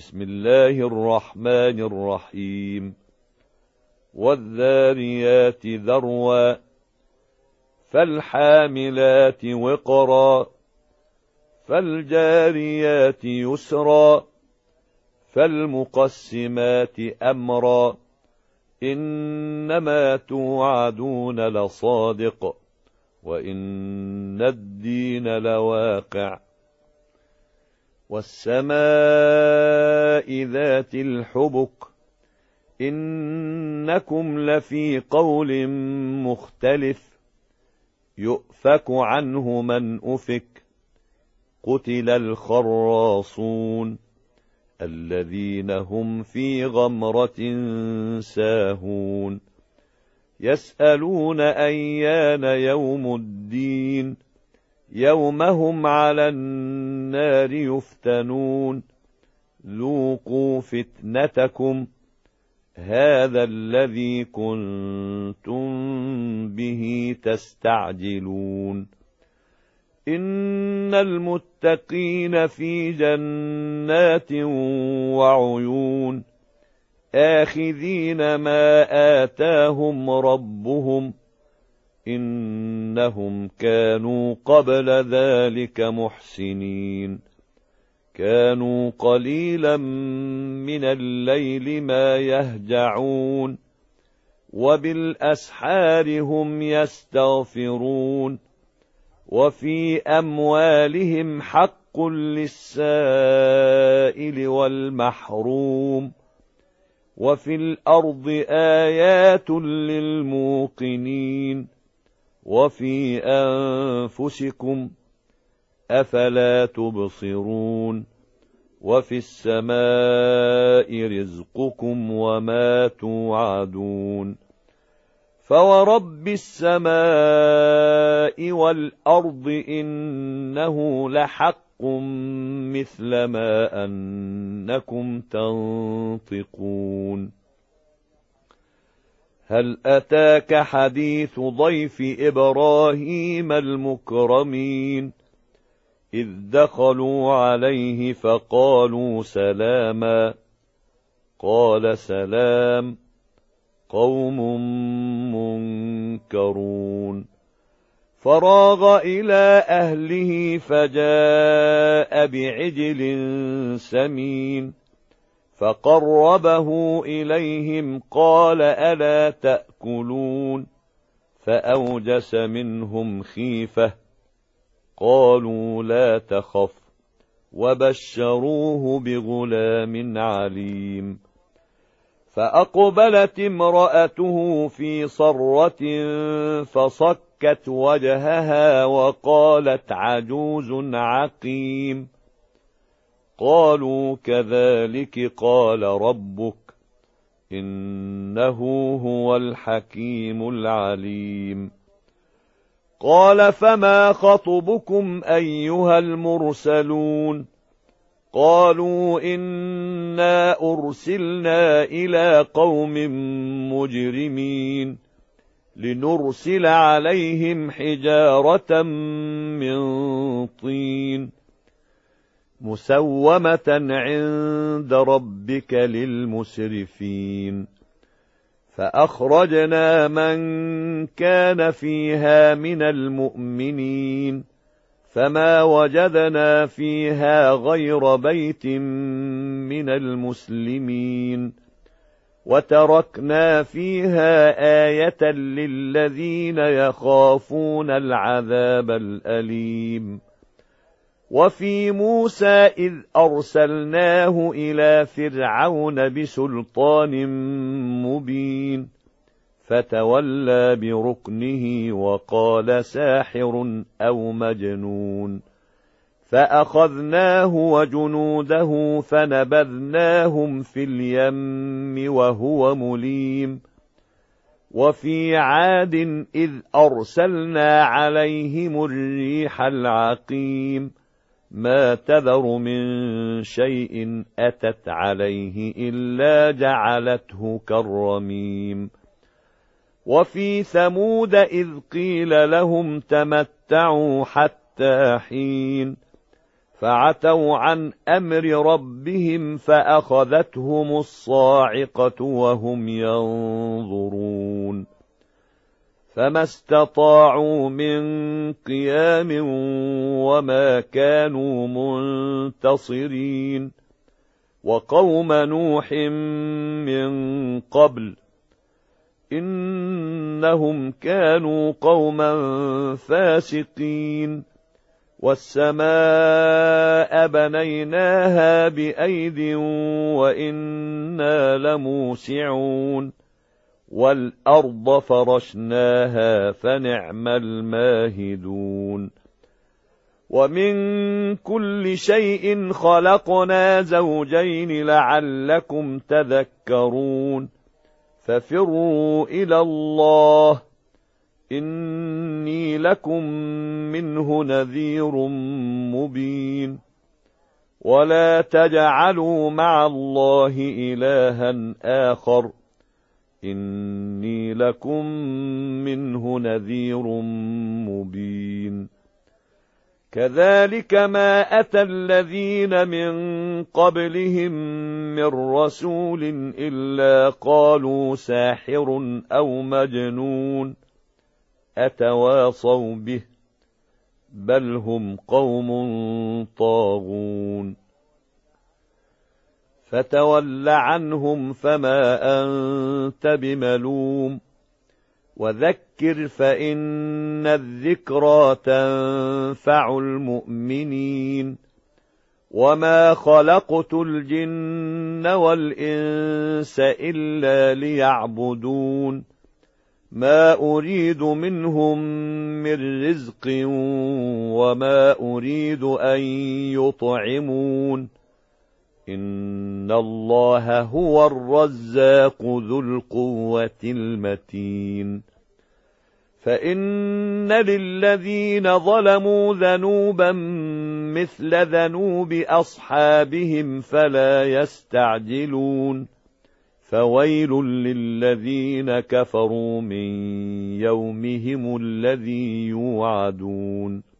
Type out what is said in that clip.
بسم الله الرحمن الرحيم. والذاريات ذروا فالحاملات وقرا فالجاريات يسرا فالمقسمات أمرا إنما توعدون لصادق وإن الدين لواقع. والسماء ذات الحبك إنكم لفي قول مختلف يؤفك عنه من أفك. قتل الخراصون الذين هم في غمرة ساهون يسألون أيان يوم الدين يوم هم على النار يفتنون. ذوقوا فتنتكم هذا الذي كنتم به تستعجلون. إن المتقين في جنات وعيون آخذين ما آتاهم ربهم إنهم كانوا قبل ذلك محسنين. كانوا قليلا من الليل ما يهجعون وبالأسحار هم يستغفرون. وفي أموالهم حق للسائل والمحروم. وفي الأرض آيات للموقنين. وفي أنفسكم أفلا تبصرون. وفي السماء رزقكم وما توعدون. فورب السماء والأرض إنه لحق مثل ما أنكم تنطقون. هل أتاك حديث ضيف إبراهيم المكرمين إذ دخلوا عليه فقالوا سلاما قال سلام قوم منكرون. فراغ إلى أهله فجاء بعجل سمين فقربه إليهم قال ألا تأكلون فأوجس منهم خيفة قالوا لا تخف وبشروه بغلام عليم. فأقبلت امرأته في صرة فصكت وجهها وقالت عجوز عقيم. قالوا كذلك قال ربك إنه هو الحكيم العليم. قال فما خطبكم أيها المرسلون قالوا إنا أرسلنا إلى قوم مجرمين لنرسل عليهم حجارة من طين مسومة عند ربك للمسرفين. فأخرجنا من كان فيها من المؤمنين فما وجدنا فيها غير بيت من المسلمين وتركنا فيها آية للذين يخافون العذاب الأليم. وفي موسى إذ أرسلناه إلى فرعون بسلطان مبين فتولى بركنه وقال ساحر أو مجنون. فأخذناه وجنوده فنبذناهم في اليم وهو مليم. وفي عاد إذ أرسلنا عليهم الريح العقيم ما تذر من شيء أتت عليه إلا جعلته كالرميم. وفي ثمود إذ قيل لهم تمتعوا حتى حين فعتوا عن أمر ربهم فأخذتهم الصاعقة وهم ينظرون فما استطاعوا من قيام وما كانوا منتصرين وقوم نوح من قبل إنهم كانوا قوما فاسقين والسماء بنيناها بأيد وإنا لموسعون والأرض فرشناها فنعم الماهدون ومن كل شيء خلقنا زوجين لعلكم تذكرون ففروا إلى الله إني لكم منه نذير مبين ولا تجعلوا مع الله إلها آخر إني لكم منه نذير مبين كذلك ما أتى الذين من قبلهم من رسول إلا قالوا ساحر أو مجنون أتواصوا به بل هم قوم طاغون فتول عنهم فما أنت بملوم وذكر فإن الذكرى تنفع المؤمنين وما خلقت الجن والإنس إلا ليعبدون ما أريد منهم من رزق وما أريد أن يطعمون إن الله هو الرزاق ذو القوة المتين فإن للذين ظلموا ذنوبا مثل ذنوب أصحابهم فلا يستعجلون فويل للذين كفروا من يومهم الذي يوعدون